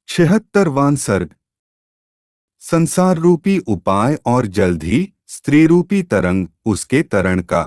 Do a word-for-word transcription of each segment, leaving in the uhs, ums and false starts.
छिहत्तरवां सर्ग। संसार रूपी उपाय और जल्द ही स्त्री रूपी तरंग उसके तरण का।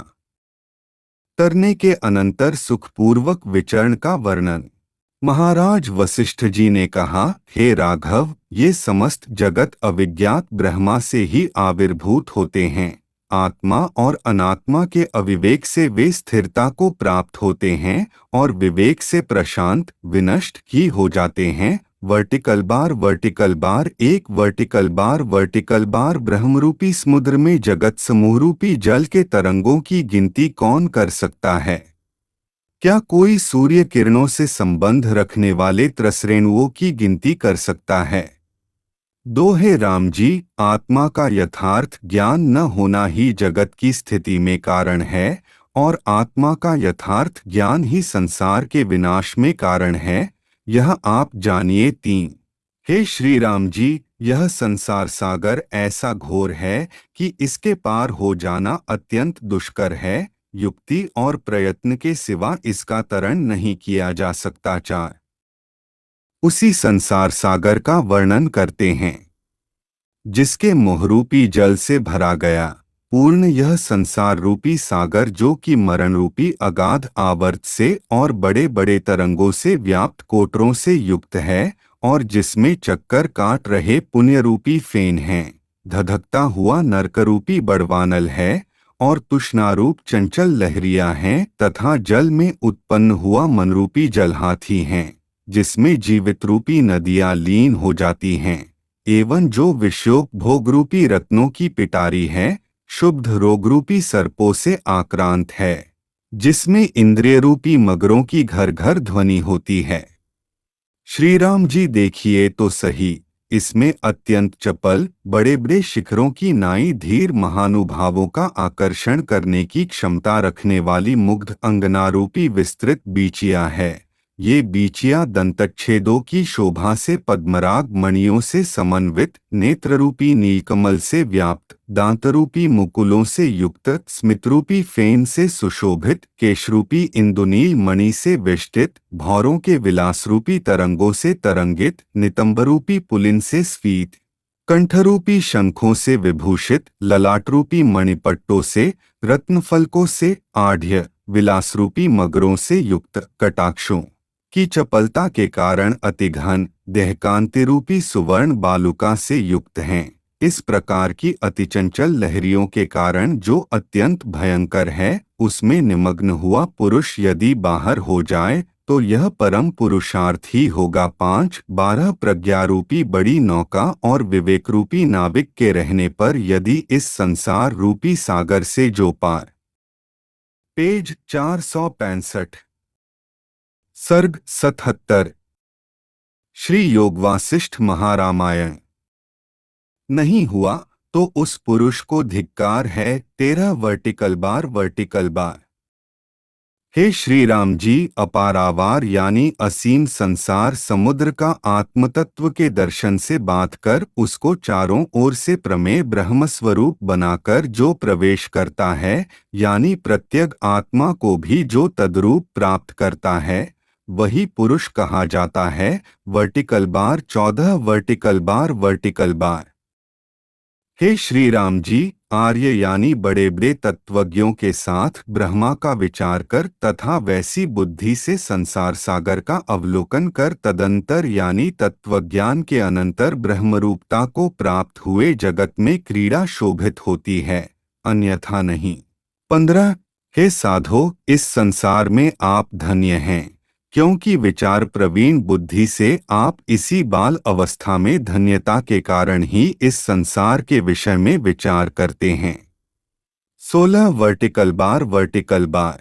तरने के अनंतर सुखपूर्वक विचरण का वर्णन। महाराज वशिष्ठ जी ने कहा, हे राघव, ये समस्त जगत अविज्ञात ब्रह्मा से ही आविर्भूत होते हैं। आत्मा और अनात्मा के अविवेक से वे स्थिरता को प्राप्त होते हैं और विवेक से प्रशांत विनष्ट ही हो जाते हैं। वर्टिकल बार वर्टिकल बार एक वर्टिकल बार वर्टिकल बार ब्रह्मरूपी समुद्र में जगत समूह रूपी जल के तरंगों की गिनती कौन कर सकता है? क्या कोई सूर्य किरणों से संबंध रखने वाले त्रसरेणुओं की गिनती कर सकता है? दोहे राम जी, आत्मा का यथार्थ ज्ञान न होना ही जगत की स्थिति में कारण है और आत्मा का यथार्थ ज्ञान ही संसार के विनाश में कारण है, यह आप जानिए। तीन। हे श्री राम जी, यह संसार सागर ऐसा घोर है कि इसके पार हो जाना अत्यंत दुष्कर है। युक्ति और प्रयत्न के सिवा इसका तरण नहीं किया जा सकता। चार। उसी संसार सागर का वर्णन करते हैं जिसके मोहरूपी जल से भरा गया पूर्ण यह संसार रूपी सागर, जो कि मरण रूपी अगाध आवर्त से और बड़े बड़े तरंगों से व्याप्त कोटरों से युक्त है और जिसमें चक्कर काट रहे पुण्य रूपी फेन हैं, धधकता हुआ नरकरूपी बड़वानल है और तुष्णारूप चंचल लहरिया हैं तथा जल में उत्पन्न हुआ मनरूपी जलहाथी हैं, जिसमें जीवित रूपी नदियां लीन हो जाती हैं, एवं जो विषयोप भोगरूपी रत्नों की पिटारी है, शुद्ध रोगरूपी सर्पों से आक्रांत है, जिसमें इंद्रिय रूपी मगरों की घर घर ध्वनि होती है। श्री राम जी देखिए तो सही, इसमें अत्यंत चपल बड़े बड़े शिखरों की नाई धीर महानुभावों का आकर्षण करने की क्षमता रखने वाली मुग्ध अंगनारूपी विस्तृत बीचिया है। ये बीचिया दंतच्छेदों की शोभा से पद्मराग मणियों से समन्वित, नेत्ररूपी नीलकमल से व्याप्त, दांतरूपी मुकुलों से युक्त, स्मितरूपी फेन से सुशोभित, केशरूपी इंदुनील मणि से वेष्टित, भौरों के विलासरूपी तरंगों से तरंगित, नितंबरूपी पुलिन से स्फीत, कंठरूपी शंखों से विभूषित, ललाटरूपी मणिपट्टों से, रत्नफलकों से आढ़्य, विलासरूपी मगरों से युक्त, कटाक्षों की चपलता के कारण अति घन देहकांति रूपी सुवर्ण बालुका से युक्त हैं। इस प्रकार की अति चंचल लहरियों के कारण जो अत्यंत भयंकर है, उसमें निमग्न हुआ पुरुष यदि बाहर हो जाए तो यह परम पुरुषार्थ ही होगा। पाँच। बारह प्रज्ञारूपी बड़ी नौका और विवेक रूपी नाविक के रहने पर यदि इस संसार रूपी सागर से जो पार। पेज चार सौ पैंसठ। सर्ग सतहत्तर। श्री योग वासिष्ठ महारामायण। नहीं हुआ तो उस पुरुष को धिक्कार है। तेरह वर्टिकल बार वर्टिकल बार। हे श्री राम जी, अपारावार यानी असीम संसार समुद्र का आत्मतत्व के दर्शन से बांधकर उसको चारों ओर से प्रमेय ब्रह्मस्वरूप बनाकर जो प्रवेश करता है, यानी प्रत्यग आत्मा को भी जो तद्रूप प्राप्त करता है, वही पुरुष कहा जाता है। वर्टिकल बार चौदह वर्टिकल बार वर्टिकल बार। हे श्री राम जी, आर्य यानी बड़े बड़े तत्वज्ञों के साथ ब्रह्मा का विचार कर तथा वैसी बुद्धि से संसार सागर का अवलोकन कर तदंतर यानी तत्वज्ञान के अनंतर ब्रह्मरूपता को प्राप्त हुए जगत में क्रीड़ा शोभित होती है, अन्यथा नहीं। पंद्रह। हे साधो, इस संसार में आप धन्य हैं, क्योंकि विचार प्रवीण बुद्धि से आप इसी बाल अवस्था में धन्यता के कारण ही इस संसार के विषय में विचार करते हैं। सोलह वर्टिकल बार वर्टिकल बार।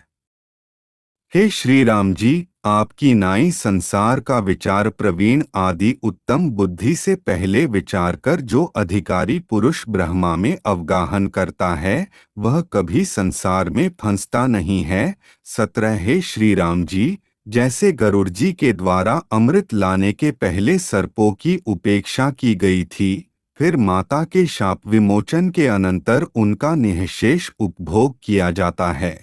हे श्री राम जी, आपकी नाई संसार का विचार प्रवीण आदि उत्तम बुद्धि से पहले विचार कर जो अधिकारी पुरुष ब्रह्मा में अवगाहन करता है, वह कभी संसार में फंसता नहीं है। सत्रह। हे श्री राम जी, जैसे गरुड़ जी के द्वारा अमृत लाने के पहले सर्पों की उपेक्षा की गई थी, फिर माता के शाप विमोचन के अनंतर उनका निःशेष उपभोग किया जाता है,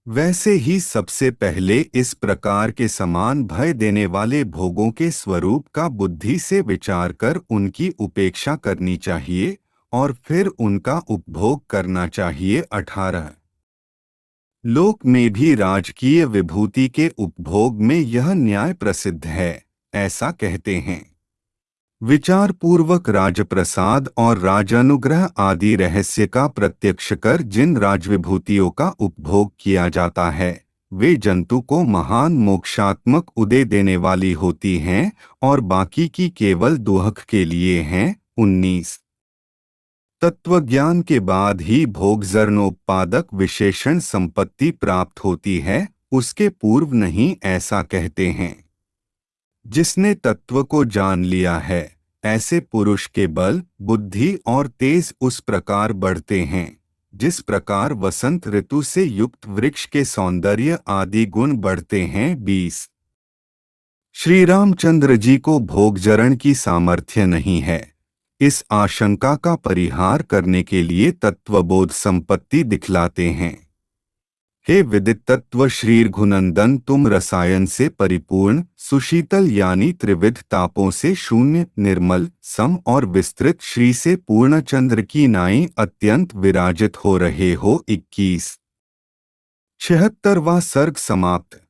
वैसे ही सबसे पहले इस प्रकार के समान भय देने वाले भोगों के स्वरूप का बुद्धि से विचार कर उनकी उपेक्षा करनी चाहिए और फिर उनका उपभोग करना चाहिए। अठारह लोक में भी राजकीय विभूति के उपभोग में यह न्याय प्रसिद्ध है, ऐसा कहते हैं। विचार पूर्वक राजप्रसाद और राजानुग्रह आदि रहस्य का प्रत्यक्ष कर जिन राजविभूतियों का उपभोग किया जाता है वे जंतु को महान मोक्षात्मक उदय देने वाली होती हैं और बाकी की केवल दुहक के लिए हैं। उन्नीस तत्वज्ञान के बाद ही भोगजरणोत्पादक विशेषण संपत्ति प्राप्त होती है, उसके पूर्व नहीं, ऐसा कहते हैं। जिसने तत्व को जान लिया है ऐसे पुरुष के बल, बुद्धि और तेज उस प्रकार बढ़ते हैं जिस प्रकार वसंत ऋतु से युक्त वृक्ष के सौंदर्य आदि गुण बढ़ते हैं। बीस श्री रामचंद्र जी को भोगजरण की सामर्थ्य नहीं है। इस आशंका का परिहार करने के लिए तत्वबोध संपत्ति दिखलाते हैं। हे विदित तत्व श्री रघुनंदन, तुम रसायन से परिपूर्ण, सुशीतल यानी त्रिविध तापों से शून्य, निर्मल, सम और विस्तृत श्री से पूर्ण चंद्र की नाई अत्यंत विराजित हो रहे हो। इक्कीस छिहत्तरवां सर्ग समाप्त।